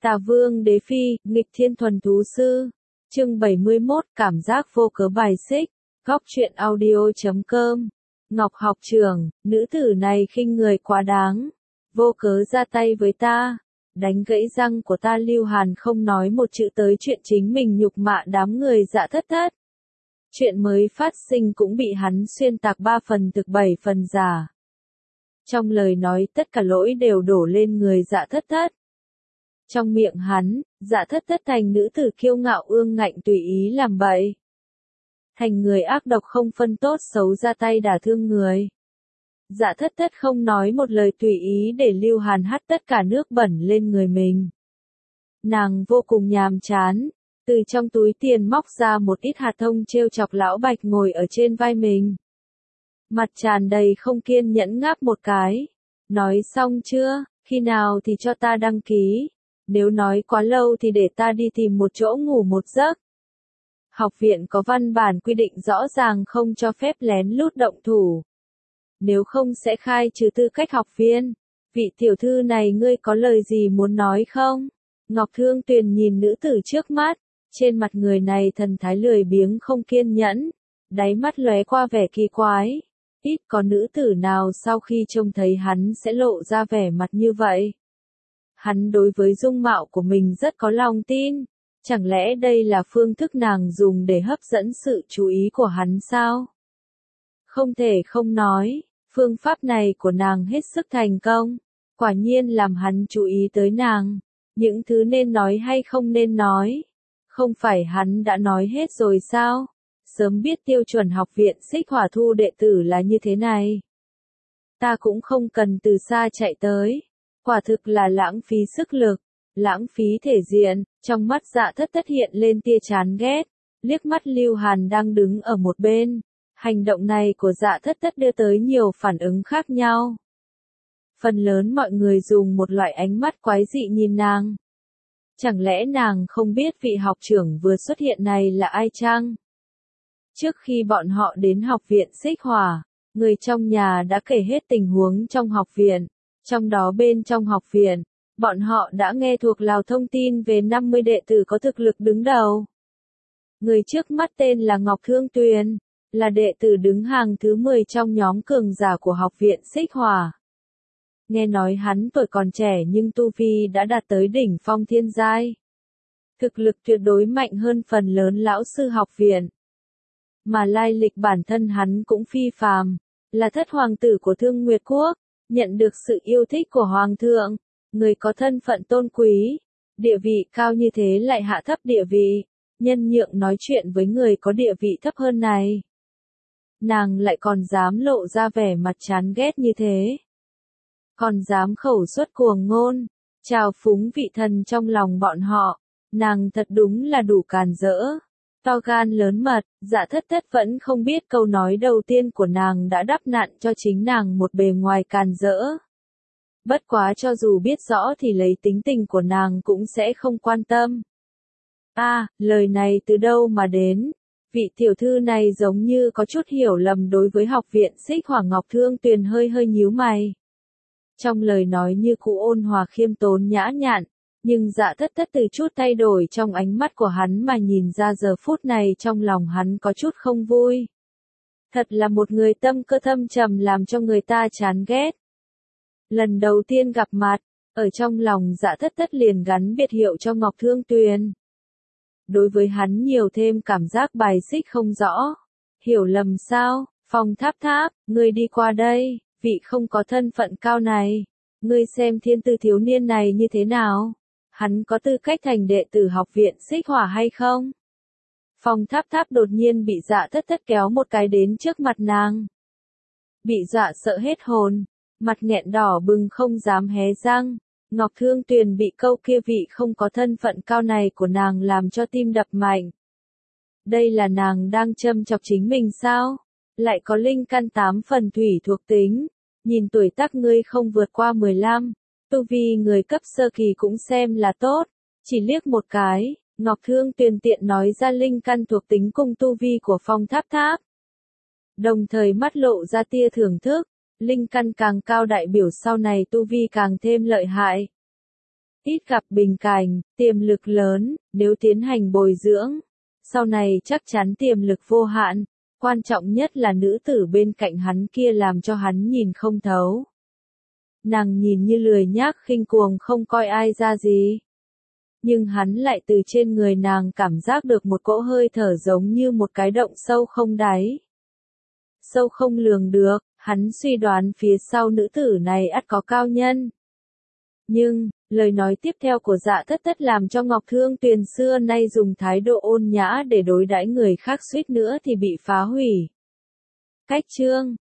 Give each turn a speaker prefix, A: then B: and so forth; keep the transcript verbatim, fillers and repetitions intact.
A: Tà Vương Đế Phi, nghịch thiên thuần thú sư. Chương bảy mươi mốt, cảm giác vô cớ bài xích. Góc truyện audio chấm com. Ngọc học trưởng, nữ tử này khinh người quá đáng. Vô cớ ra tay với ta. Đánh gãy răng của ta. Lưu Hàn không nói một chữ tới chuyện chính mình nhục mạ đám người Dạ Thất Thất. Chuyện mới phát sinh cũng bị hắn xuyên tạc ba phần thực bảy phần giả. Trong lời nói tất cả lỗi đều đổ lên người Dạ Thất Thất. Trong miệng hắn, Dạ Thất Thất thành nữ tử kiêu ngạo ương ngạnh tùy ý làm bậy. Thành người ác độc không phân tốt xấu ra tay đả thương người. Dạ Thất Thất không nói một lời tùy ý để Lưu Hàn hắt tất cả nước bẩn lên người mình. Nàng vô cùng nhàm chán, từ trong túi tiền móc ra một ít hạt thông trêu chọc lão Bạch ngồi ở trên vai mình. Mặt tràn đầy không kiên nhẫn ngáp một cái. Nói xong chưa, khi nào thì cho ta đăng ký. Nếu nói quá lâu thì để ta đi tìm một chỗ ngủ một giấc. Học viện có văn bản quy định rõ ràng không cho phép lén lút động thủ. Nếu không sẽ khai trừ tư cách học viên. Vị tiểu thư này ngươi có lời gì muốn nói không? Ngọc Thương Tuyền nhìn nữ tử trước mắt. Trên mặt người này thần thái lười biếng không kiên nhẫn. Đáy mắt lóe qua vẻ kỳ quái. Ít có nữ tử nào sau khi trông thấy hắn sẽ lộ ra vẻ mặt như vậy. Hắn đối với dung mạo của mình rất có lòng tin. Chẳng lẽ đây là phương thức nàng dùng để hấp dẫn sự chú ý của hắn sao? Không thể không nói, phương pháp này của nàng hết sức thành công. Quả nhiên làm hắn chú ý tới nàng. Những thứ nên nói hay không nên nói. Không phải hắn đã nói hết rồi sao? Sớm biết tiêu chuẩn học viện Xích Hỏa thu đệ tử là như thế này. Ta cũng không cần từ xa chạy tới. Quả thực là lãng phí sức lực, lãng phí thể diện. Trong mắt Dạ Thất Thất hiện lên tia chán ghét, liếc mắt Lưu Hàn đang đứng ở một bên. Hành động này của Dạ Thất Thất đưa tới nhiều phản ứng khác nhau. Phần lớn mọi người dùng một loại ánh mắt quái dị nhìn nàng. Chẳng lẽ nàng không biết vị học trưởng vừa xuất hiện này là ai chăng? Trước khi bọn họ đến học viện Xích Hỏa, người trong nhà đã kể hết tình huống trong học viện. Trong đó bên trong học viện, bọn họ đã nghe thuộc lào thông tin về năm mươi đệ tử có thực lực đứng đầu. Người trước mắt tên là Ngọc Thương Tuyền, là đệ tử đứng hàng thứ mười trong nhóm cường giả của học viện Xích Hỏa. Nghe nói hắn tuổi còn trẻ nhưng tu vi đã đạt tới đỉnh phong thiên giai. Thực lực tuyệt đối mạnh hơn phần lớn lão sư học viện. Mà lai lịch bản thân hắn cũng phi phàm, là thất hoàng tử của Thương Nguyệt Quốc. Nhận được sự yêu thích của Hoàng thượng, người có thân phận tôn quý, địa vị cao như thế lại hạ thấp địa vị, nhân nhượng nói chuyện với người có địa vị thấp hơn này. Nàng lại còn dám lộ ra vẻ mặt chán ghét như thế. Còn dám khẩu xuất cuồng ngôn, trào phúng vị thần trong lòng bọn họ, nàng thật đúng là đủ càn rỡ. To gan lớn mật, Dạ Thất Thất vẫn không biết câu nói đầu tiên của nàng đã đắp nặn cho chính nàng một bề ngoài càn rỡ. Bất quá cho dù biết rõ thì lấy tính tình của nàng cũng sẽ không quan tâm. A, à, lời này từ đâu mà đến? Vị tiểu thư này giống như có chút hiểu lầm đối với học viện Xích Hỏa. Ngọc Thương Tuyền hơi hơi nhíu mày. Trong lời nói như cũ ôn hòa khiêm tốn nhã nhặn. Nhưng Dạ Thất Thất từ chút thay đổi trong ánh mắt của hắn mà nhìn ra giờ phút này trong lòng hắn có chút không vui. Thật là một người tâm cơ thâm trầm làm cho người ta chán ghét. Lần đầu tiên gặp mặt, ở trong lòng Dạ Thất Thất liền gắn biệt hiệu cho Ngọc Thương Tuyền. Đối với hắn nhiều thêm cảm giác bài xích không rõ. Hiểu lầm sao? Phong Tháp Tháp, ngươi đi qua đây, vị không có thân phận cao này. Ngươi xem thiên tư thiếu niên này như thế nào? Hắn có tư cách thành đệ tử học viện Xích Hỏa hay không? Phong Tháp Tháp đột nhiên bị Dạ Thất Thất kéo một cái đến trước mặt nàng. Bị dọa sợ hết hồn, mặt nghẹn đỏ bừng không dám hé răng. Ngọc Thương Tuyền bị câu kia vị không có thân phận cao này của nàng làm cho tim đập mạnh. Đây là nàng đang châm chọc chính mình sao? Lại có linh căn tám phần thủy thuộc tính. Nhìn tuổi tác ngươi không vượt qua mười lăm. Tu vi người cấp sơ kỳ cũng xem là tốt, chỉ liếc một cái, Ngọc Thương Tuyền tiện nói ra linh căn thuộc tính cùng tu vi của Phong Tháp Tháp. Đồng thời mắt lộ ra tia thưởng thức, linh căn càng cao đại biểu sau này tu vi càng thêm lợi hại. ít gặp bình cảnh, tiềm lực lớn, nếu tiến hành bồi dưỡng, sau này chắc chắn tiềm lực vô hạn, quan trọng nhất là nữ tử bên cạnh hắn kia làm cho hắn nhìn không thấu. Nàng nhìn như lười nhác khinh cuồng không coi ai ra gì. Nhưng hắn lại từ trên người nàng cảm giác được một cỗ hơi thở giống như một cái động sâu không đáy. Sâu không lường được, hắn suy đoán phía sau nữ tử này ắt có cao nhân. Nhưng, lời nói tiếp theo của Dạ Thất Thất làm cho Ngọc Thương Tuyền xưa nay dùng thái độ ôn nhã để đối đãi người khác suýt nữa thì bị phá hủy. Cách chương